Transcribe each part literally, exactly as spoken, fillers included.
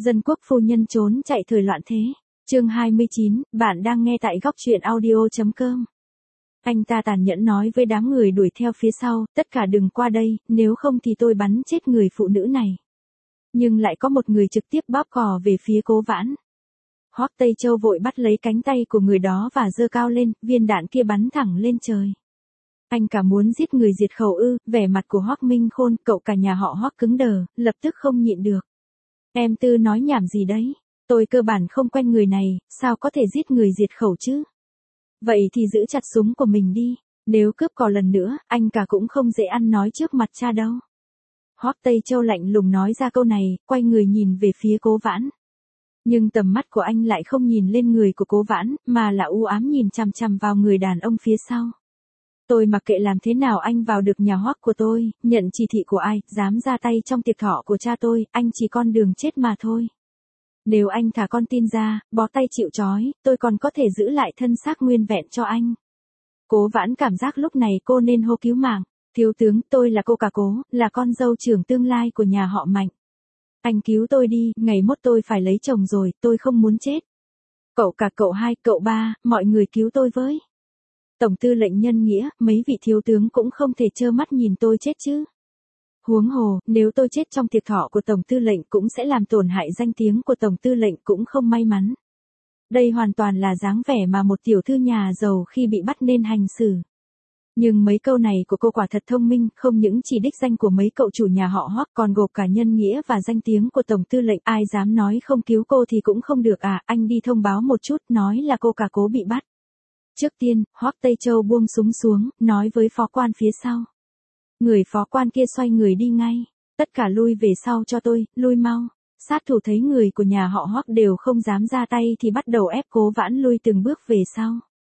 Dân quốc phu nhân trốn chạy thời loạn thế. Chương hai mươi chín, bạn đang nghe tại góc truyện audio chấm com. Anh ta tàn nhẫn nói với đám người đuổi theo phía sau, tất cả đừng qua đây, nếu không thì tôi bắn chết người phụ nữ này. Nhưng lại có một người trực tiếp bóp cò về phía Cố Vãn. Hoắc Tây Châu vội bắt lấy cánh tay của người đó và giơ cao lên, viên đạn kia bắn thẳng lên trời. Anh cả muốn giết người diệt khẩu ư? Vẻ mặt của Hoắc Minh Khôn, cậu cả nhà họ Hoắc cứng đờ, lập tức không nhịn được. Em Tư nói nhảm gì đấy? Tôi cơ bản không quen người này, sao có thể giết người diệt khẩu chứ? Vậy thì giữ chặt súng của mình đi, nếu cướp cò lần nữa, anh cả cũng không dễ ăn nói trước mặt cha đâu. Hoắc Tây Châu lạnh lùng nói ra câu này, quay người nhìn về phía Cố Vãn. Nhưng tầm mắt của anh lại không nhìn lên người của Cố Vãn, mà là u ám nhìn chằm chằm vào người đàn ông phía sau. Tôi mặc kệ làm thế nào anh vào được nhà Hoắc của tôi, nhận chỉ thị của ai, dám ra tay trong tiệc thọ của cha tôi, anh chỉ con đường chết mà thôi. Nếu anh thả con tin ra, bó tay chịu trói, tôi còn có thể giữ lại thân xác nguyên vẹn cho anh. Cố Vãn cảm giác lúc này cô nên hô cứu mạng. Thiếu tướng, tôi là cô cả Cố, là con dâu trưởng tương lai của nhà họ Mạnh. Anh cứu tôi đi, ngày mốt tôi phải lấy chồng rồi, tôi không muốn chết. Cậu cả, cậu hai, cậu ba, mọi người cứu tôi với. Tổng tư lệnh nhân nghĩa, mấy vị thiếu tướng cũng không thể trơ mắt nhìn tôi chết chứ. Huống hồ, nếu tôi chết trong tiệc thọ của tổng tư lệnh cũng sẽ làm tổn hại danh tiếng của tổng tư lệnh cũng không may mắn. Đây hoàn toàn là dáng vẻ mà một tiểu thư nhà giàu khi bị bắt nên hành xử. Nhưng mấy câu này của cô quả thật thông minh, không những chỉ đích danh của mấy cậu chủ nhà họ Hoắc còn gộp cả nhân nghĩa và danh tiếng của tổng tư lệnh. Ai dám nói không cứu cô thì cũng không được à, anh đi thông báo một chút, nói là cô cả Cố bị bắt. Trước tiên, Hoắc Tây Châu buông súng xuống, nói với phó quan phía sau. Người phó quan kia xoay người đi ngay, tất cả lui về sau cho tôi, lui mau. Sát thủ thấy người của nhà họ Hoắc đều không dám ra tay thì bắt đầu ép Cố Vãn lui từng bước về sau.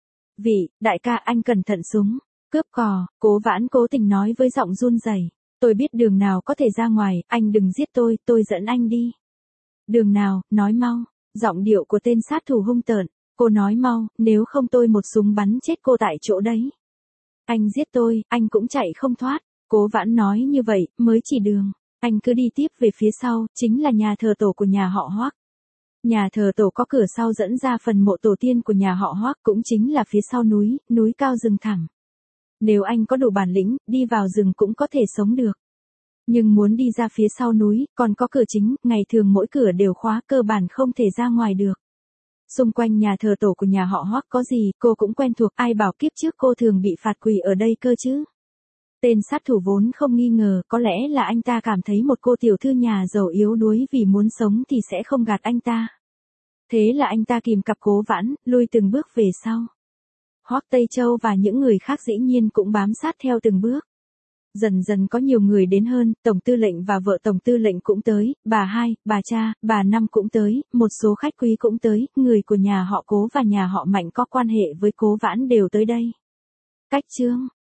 Vị, đại ca anh cẩn thận súng. Cướp cò, Cố Vãn cố tình nói với giọng run rẩy. Tôi biết đường nào có thể ra ngoài, anh đừng giết tôi, tôi dẫn anh đi. Đường nào, nói mau. Giọng điệu của tên sát thủ hung tợn. Cô nói mau, nếu không tôi một súng bắn chết cô tại chỗ đấy. Anh giết tôi, anh cũng chạy không thoát. Cố Vãn nói như vậy, mới chỉ đường. Anh cứ đi tiếp về phía sau, chính là nhà thờ tổ của nhà họ Hoắc. Nhà thờ tổ có cửa sau dẫn ra phần mộ tổ tiên của nhà họ Hoắc, cũng chính là phía sau núi, núi cao rừng thẳng. Nếu anh có đủ bản lĩnh, đi vào rừng cũng có thể sống được. Nhưng muốn đi ra phía sau núi, còn có cửa chính, ngày thường mỗi cửa đều khóa, cơ bản không thể ra ngoài được. Xung quanh nhà thờ tổ của nhà họ Hoắc có gì, cô cũng quen thuộc, ai bảo kiếp trước cô thường bị phạt quỳ ở đây cơ chứ. Tên sát thủ vốn không nghi ngờ, có lẽ là anh ta cảm thấy một cô tiểu thư nhà giàu yếu đuối vì muốn sống thì sẽ không gạt anh ta. Thế là anh ta kìm cặp Cố Vãn, lui từng bước về sau. Hoắc Tây Châu và những người khác dĩ nhiên cũng bám sát theo từng bước. Dần dần có nhiều người đến hơn, tổng tư lệnh và vợ tổng tư lệnh cũng tới, bà hai, bà cha, bà năm cũng tới, một số khách quý cũng tới, người của nhà họ Cố và nhà họ Mạnh có quan hệ với Cố Vãn đều tới đây. Cách chương